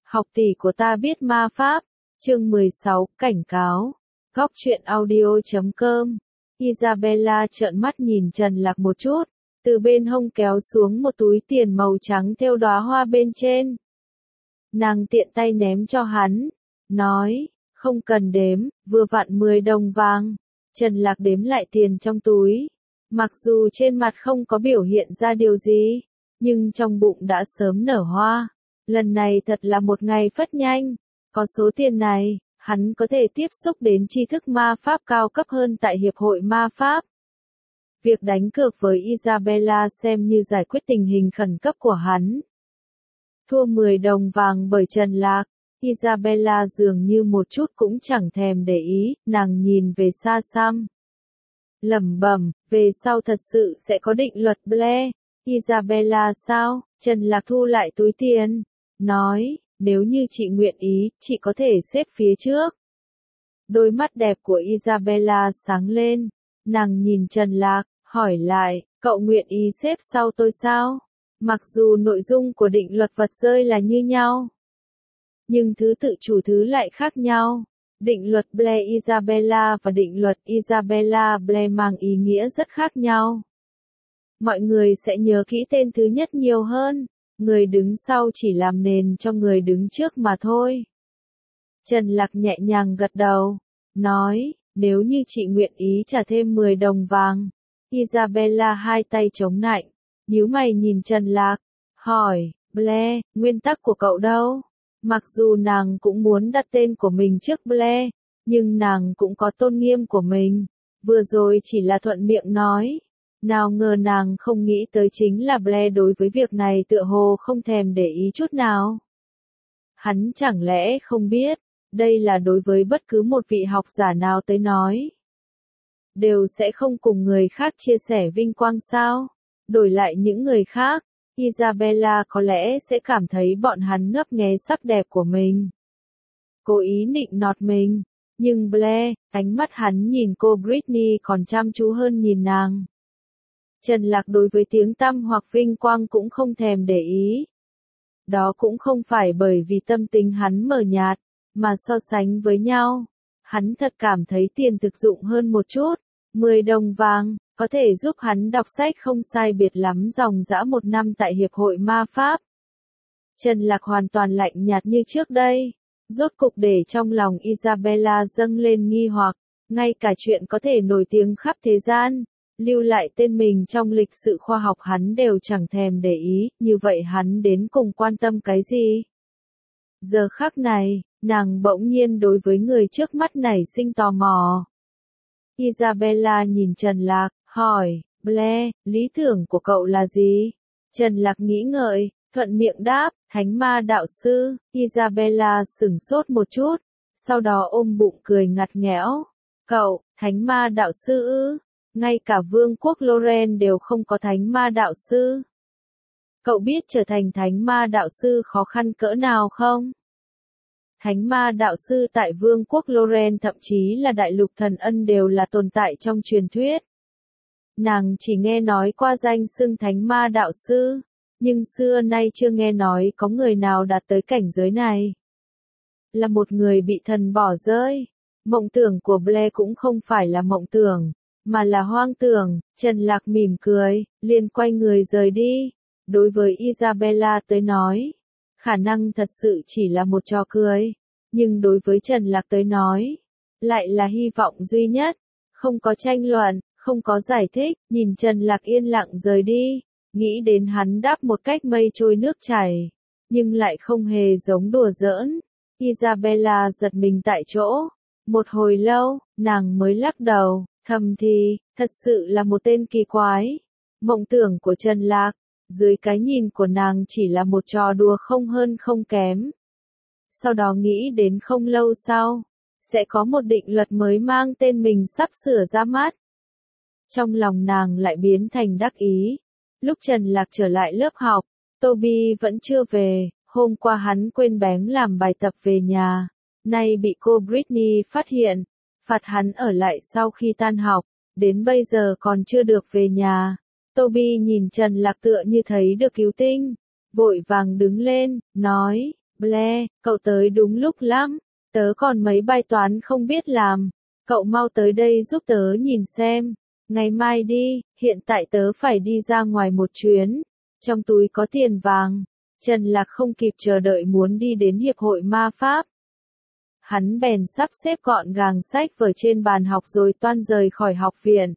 Học tỷ của ta biết ma pháp. Chương 16, cảnh cáo. Góc truyện audio.com. Isabella trợn mắt nhìn Trần Lạc một chút, từ bên hông kéo xuống một túi tiền màu trắng thêu đóa hoa bên trên. Nàng tiện tay ném cho hắn, nói, không cần đếm, vừa vặn 10 đồng vàng. Trần Lạc đếm lại tiền trong túi. Mặc dù trên mặt không có biểu hiện ra điều gì, nhưng trong bụng đã sớm nở hoa. Lần này thật là một ngày phất nhanh. Có số tiền này, hắn có thể tiếp xúc đến tri thức ma pháp cao cấp hơn tại Hiệp hội Ma Pháp. Việc đánh cược với Isabella xem như giải quyết tình hình khẩn cấp của hắn. Thua 10 đồng vàng bởi Trần Lạc, Isabella dường như một chút cũng chẳng thèm để ý, nàng nhìn về xa xăm. Lẩm bẩm, về sau thật sự sẽ có định luật Blair. Isabella sao? Trần Lạc thu lại túi tiền, nói, nếu như chị nguyện ý, chị có thể xếp phía trước. Đôi mắt đẹp của Isabella sáng lên, nàng nhìn Trần Lạc, hỏi lại, cậu nguyện ý xếp sau tôi sao? Mặc dù nội dung của định luật vật rơi là như nhau, nhưng thứ tự chủ thứ lại khác nhau. Định luật Blair Isabella và định luật Isabella Blair mang ý nghĩa rất khác nhau. Mọi người sẽ nhớ kỹ tên thứ nhất nhiều hơn, người đứng sau chỉ làm nền cho người đứng trước mà thôi. Trần Lạc nhẹ nhàng gật đầu, nói, nếu như chị nguyện ý trả thêm 10 đồng vàng. Isabella hai tay chống nạnh, nhíu mày nhìn Trần Lạc, hỏi, Blair, nguyên tắc của cậu đâu? Mặc dù nàng cũng muốn đặt tên của mình trước Blair, nhưng nàng cũng có tôn nghiêm của mình. Vừa rồi chỉ là thuận miệng nói. Nào ngờ nàng không nghĩ tới chính là Blair đối với việc này tựa hồ không thèm để ý chút nào. Hắn chẳng lẽ không biết, đây là đối với bất cứ một vị học giả nào tới nói, đều sẽ không cùng người khác chia sẻ vinh quang sao? Đổi lại những người khác, Isabella có lẽ sẽ cảm thấy bọn hắn ngấp nghé sắc đẹp của mình, cố ý nịnh nọt mình. Nhưng Blair, ánh mắt hắn nhìn cô Britney còn chăm chú hơn nhìn nàng. Trần Lạc đối với tiếng tăm hoặc vinh quang cũng không thèm để ý. Đó cũng không phải bởi vì tâm tình hắn mờ nhạt, mà so sánh với nhau, hắn thật cảm thấy tiền thực dụng hơn một chút. 10 đồng vàng, có thể giúp hắn đọc sách không sai biệt lắm dòng dã 1 năm tại Hiệp hội Ma Pháp. Trần Lạc hoàn toàn lạnh nhạt như trước đây. Rốt cục để trong lòng Isabella dâng lên nghi hoặc, ngay cả chuyện có thể nổi tiếng khắp thế gian, lưu lại tên mình trong lịch sử khoa học hắn đều chẳng thèm để ý, như vậy hắn đến cùng quan tâm cái gì? Giờ khắc này, nàng bỗng nhiên đối với người trước mắt nảy sinh tò mò. Isabella nhìn Trần Lạc, hỏi, Blair, lý tưởng của cậu là gì? Trần Lạc nghĩ ngợi, thuận miệng đáp, Thánh Ma Đạo Sư. Isabella sửng sốt một chút, sau đó ôm bụng cười ngặt nghẽo. Cậu, Thánh Ma Đạo Sư ư? Ngay cả Vương quốc Loren đều không có Thánh Ma Đạo Sư. Cậu biết trở thành Thánh Ma Đạo Sư khó khăn cỡ nào không? Thánh Ma Đạo Sư tại Vương quốc Loren thậm chí là Đại lục Thần Ân đều là tồn tại trong truyền thuyết. Nàng chỉ nghe nói qua danh xưng Thánh Ma Đạo Sư, nhưng xưa nay chưa nghe nói có người nào đạt tới cảnh giới này. Là một người bị thần bỏ rơi. Mộng tưởng của Blair cũng không phải là mộng tưởng, mà là hoang tưởng. Trần Lạc mỉm cười, liền quay người rời đi. Đối với Isabella tới nói, khả năng thật sự chỉ là một trò cười, nhưng đối với Trần Lạc tới nói, lại là hy vọng duy nhất. Không có tranh luận, không có giải thích, nhìn Trần Lạc yên lặng rời đi, nghĩ đến hắn đáp một cách mây trôi nước chảy, nhưng lại không hề giống đùa giỡn. Isabella giật mình tại chỗ, một hồi lâu, nàng mới lắc đầu, thầm thì, thật sự là một tên kỳ quái. Mộng tưởng của Trần Lạc, dưới cái nhìn của nàng chỉ là một trò đùa không hơn không kém. Sau đó nghĩ đến không lâu sau, sẽ có một định luật mới mang tên mình sắp sửa ra mắt. Trong lòng nàng lại biến thành đắc ý. Lúc Trần Lạc trở lại lớp học, Toby vẫn chưa về, hôm qua hắn quên bén làm bài tập về nhà, nay bị cô Britney phát hiện, phạt hắn ở lại sau khi tan học, đến bây giờ còn chưa được về nhà. Toby nhìn Trần Lạc tựa như thấy được cứu tinh, vội vàng đứng lên, nói, Blair, cậu tới đúng lúc lắm, tớ còn mấy bài toán không biết làm, cậu mau tới đây giúp tớ nhìn xem, ngày mai đi, hiện tại tớ phải đi ra ngoài một chuyến, trong túi có tiền vàng. Trần Lạc không kịp chờ đợi muốn đi đến Hiệp hội Ma Pháp. Hắn bèn sắp xếp gọn gàng sách vở trên bàn học rồi toan rời khỏi học viện.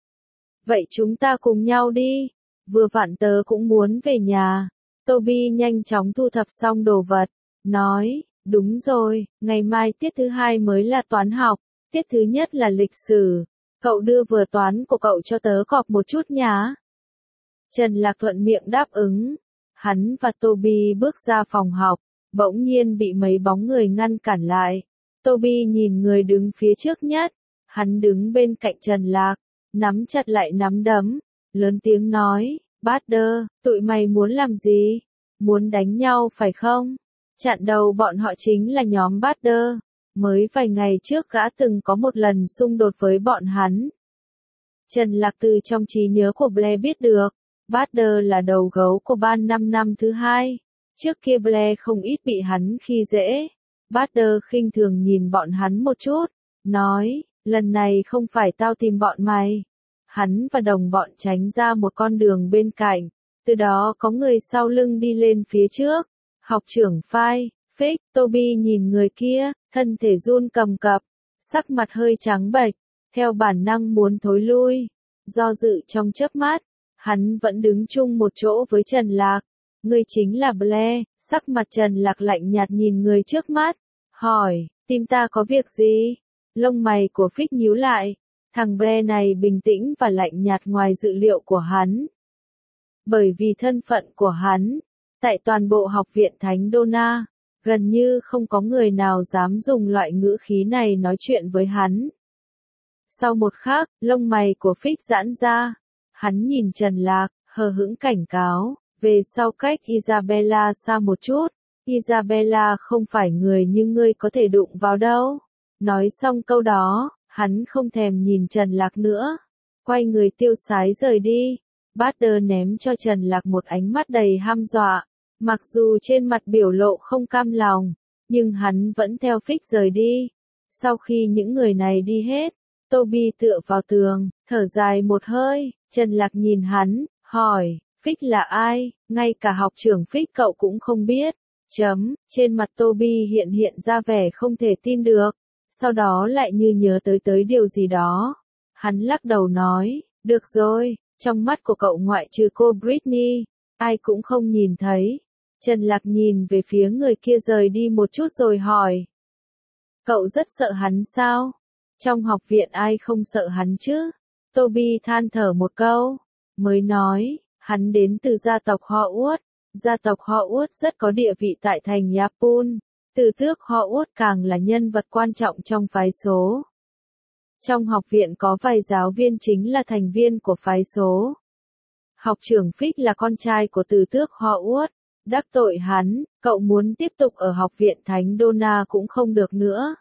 Vậy chúng ta cùng nhau đi, vừa vặn tớ cũng muốn về nhà. Toby nhanh chóng thu thập xong đồ vật, nói, đúng rồi, ngày mai tiết thứ hai mới là toán học, tiết thứ nhất là lịch sử. Cậu đưa vừa toán của cậu cho tớ cọp một chút nhá. Trần Lạc thuận miệng đáp ứng. Hắn và Toby bước ra phòng học, bỗng nhiên bị mấy bóng người ngăn cản lại. Toby nhìn người đứng phía trước nhất, hắn đứng bên cạnh Trần Lạc, nắm chặt lại nắm đấm, lớn tiếng nói, Buster, tụi mày muốn làm gì? Muốn đánh nhau phải không? Chặn đầu bọn họ chính là nhóm Buster, mới vài ngày trước gã từng có một lần xung đột với bọn hắn. Trần Lạc từ trong trí nhớ của Blair biết được. Buster là đầu gấu của ban 5 năm thứ hai. Trước kia Blair không ít bị hắn khi dễ. Buster khinh thường nhìn bọn hắn một chút, nói, lần này không phải tao tìm bọn mày. Hắn và đồng bọn tránh ra một con đường bên cạnh, từ đó có người sau lưng đi lên phía trước. Học trưởng Phai, Fix, Toby nhìn người kia, thân thể run cầm cập, sắc mặt hơi trắng bệch, theo bản năng muốn thối lui. Do dự trong chớp mắt, hắn vẫn đứng chung một chỗ với Trần Lạc. Ngươi chính là Blair, sắc mặt Trần Lạc lạnh nhạt nhìn người trước mắt, hỏi, tìm ta có việc gì? Lông mày của Fix nhíu lại, thằng Blair này bình tĩnh và lạnh nhạt ngoài dự liệu của hắn. Bởi vì thân phận của hắn, tại toàn bộ học viện Thánh Donna, gần như không có người nào dám dùng loại ngữ khí này nói chuyện với hắn. Sau một khắc, lông mày của Fix giãn ra. Hắn nhìn Trần Lạc, hờ hững cảnh cáo, về sau cách Isabella xa một chút, Isabella không phải người như ngươi có thể đụng vào đâu. Nói xong câu đó, hắn không thèm nhìn Trần Lạc nữa, quay người tiêu sái rời đi. Buster ném cho Trần Lạc một ánh mắt đầy hăm dọa, mặc dù trên mặt biểu lộ không cam lòng, nhưng hắn vẫn theo Fix rời đi. Sau khi những người này đi hết, Toby tựa vào tường, thở dài một hơi. Trần Lạc nhìn hắn, hỏi, Fix là ai? Ngay cả học trưởng Fix cậu cũng không biết. Trên mặt Toby hiện ra vẻ không thể tin được, sau đó lại như nhớ tới điều gì đó. Hắn lắc đầu nói, được rồi, trong mắt của cậu ngoại trừ cô Britney, ai cũng không nhìn thấy. Trần Lạc nhìn về phía người kia rời đi một chút rồi hỏi, cậu rất sợ hắn sao? Trong học viện ai không sợ hắn chứ? Toby than thở một câu, mới nói, hắn đến từ gia tộc Hogwarts. Gia tộc Hogwarts rất có địa vị tại thành Yapun. Tử tước Hogwarts càng là nhân vật quan trọng trong phái số. Trong học viện có vài giáo viên chính là thành viên của phái số. Học trưởng Fix là con trai của tử tước Hogwarts. Đắc tội hắn, cậu muốn tiếp tục ở học viện Thánh Donna cũng không được nữa.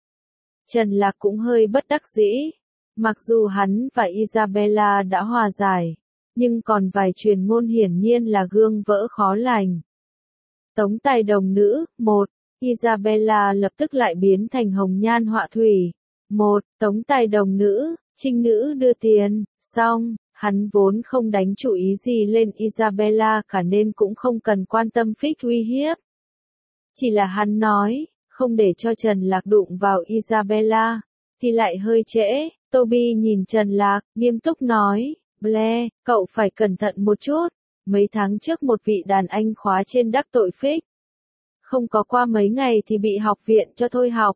Trần Lạc cũng hơi bất đắc dĩ. Mặc dù hắn và Isabella đã hòa giải, nhưng còn vài truyền ngôn hiển nhiên là gương vỡ khó lành. Tống tài đồng nữ, 1. Isabella lập tức lại biến thành hồng nhan họa thủy. 1. Tống tài đồng nữ, trinh nữ đưa tiền, xong, hắn vốn không đánh chủ ý gì lên Isabella cả nên cũng không cần quan tâm Fix uy hiếp. Chỉ là hắn nói, không để cho Trần Lạc đụng vào Isabella, thì lại hơi trễ. Toby nhìn Trần Lạc, nghiêm túc nói, Blair, cậu phải cẩn thận một chút. Mấy tháng trước một vị đàn anh khóa trên đắc tội Fix. Không có qua mấy ngày thì bị học viện cho thôi học.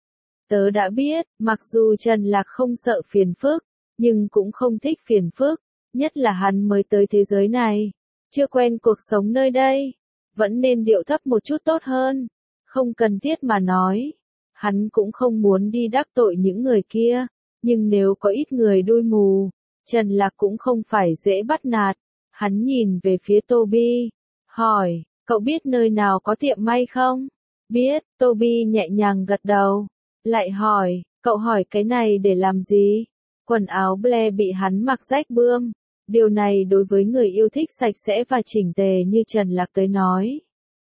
Tớ đã biết, mặc dù Trần Lạc không sợ phiền phức, nhưng cũng không thích phiền phức, nhất là hắn mới tới thế giới này, chưa quen cuộc sống nơi đây, vẫn nên điệu thấp một chút tốt hơn. Không cần thiết mà nói, hắn cũng không muốn đi đắc tội những người kia, nhưng nếu có ít người đuôi mù, Trần Lạc cũng không phải dễ bắt nạt. Hắn nhìn về phía Toby, hỏi, cậu biết nơi nào có tiệm may không? Biết, Toby nhẹ nhàng gật đầu, lại hỏi, cậu hỏi cái này để làm gì? Quần áo Blair bị hắn mặc rách bươm, điều này đối với người yêu thích sạch sẽ và chỉnh tề như Trần Lạc tới nói.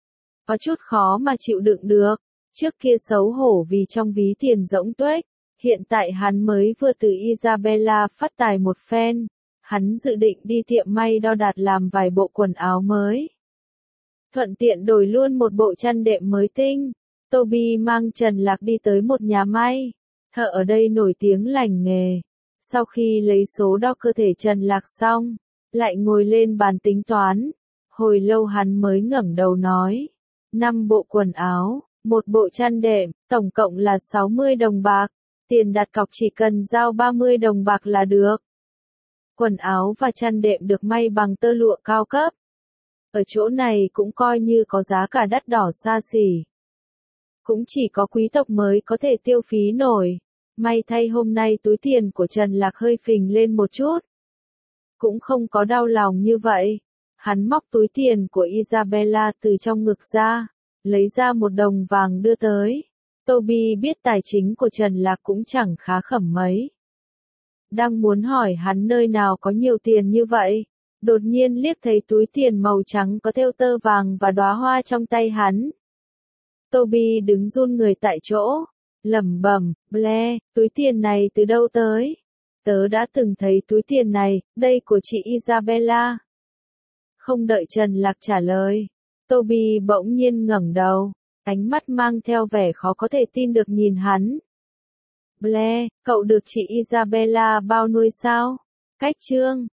có chút khó mà chịu đựng được. Trước kia xấu hổ vì trong ví tiền rỗng tuếch, hiện tại hắn mới vừa từ Isabella phát tài một phen, hắn dự định đi tiệm may đo đạc làm vài bộ quần áo mới. Thuận tiện đổi luôn một bộ chăn đệm mới tinh. Toby mang Trần Lạc đi tới một nhà may, thợ ở đây nổi tiếng lành nghề. Sau khi lấy số đo cơ thể Trần Lạc xong, lại ngồi lên bàn tính toán. Hồi lâu hắn mới ngẩng đầu nói, 5 bộ quần áo, một bộ chăn đệm, tổng cộng là 60 đồng bạc, tiền đặt cọc chỉ cần giao 30 đồng bạc là được. Quần áo và chăn đệm được may bằng tơ lụa cao cấp. Ở chỗ này cũng coi như có giá cả đắt đỏ xa xỉ. Cũng chỉ có quý tộc mới có thể tiêu phí nổi. May thay hôm nay túi tiền của Trần Lạc hơi phình lên một chút. Cũng không có đau lòng như vậy. Hắn móc túi tiền của Isabella từ trong ngực ra, lấy ra 1 đồng vàng đưa tới. Toby biết tài chính của Trần Lạc cũng chẳng khá khẩm mấy. Đang muốn hỏi hắn nơi nào có nhiều tiền như vậy, đột nhiên liếc thấy túi tiền màu trắng có thêu tơ vàng và đóa hoa trong tay hắn. Toby đứng run người tại chỗ, lẩm bẩm, Blair, túi tiền này từ đâu tới? Tớ đã từng thấy túi tiền này, đây của chị Isabella. Không đợi Trần Lạc trả lời, Toby bỗng nhiên ngẩng đầu, ánh mắt mang theo vẻ khó có thể tin được nhìn hắn. Blair, cậu được chị Isabella bao nuôi sao? Cách chương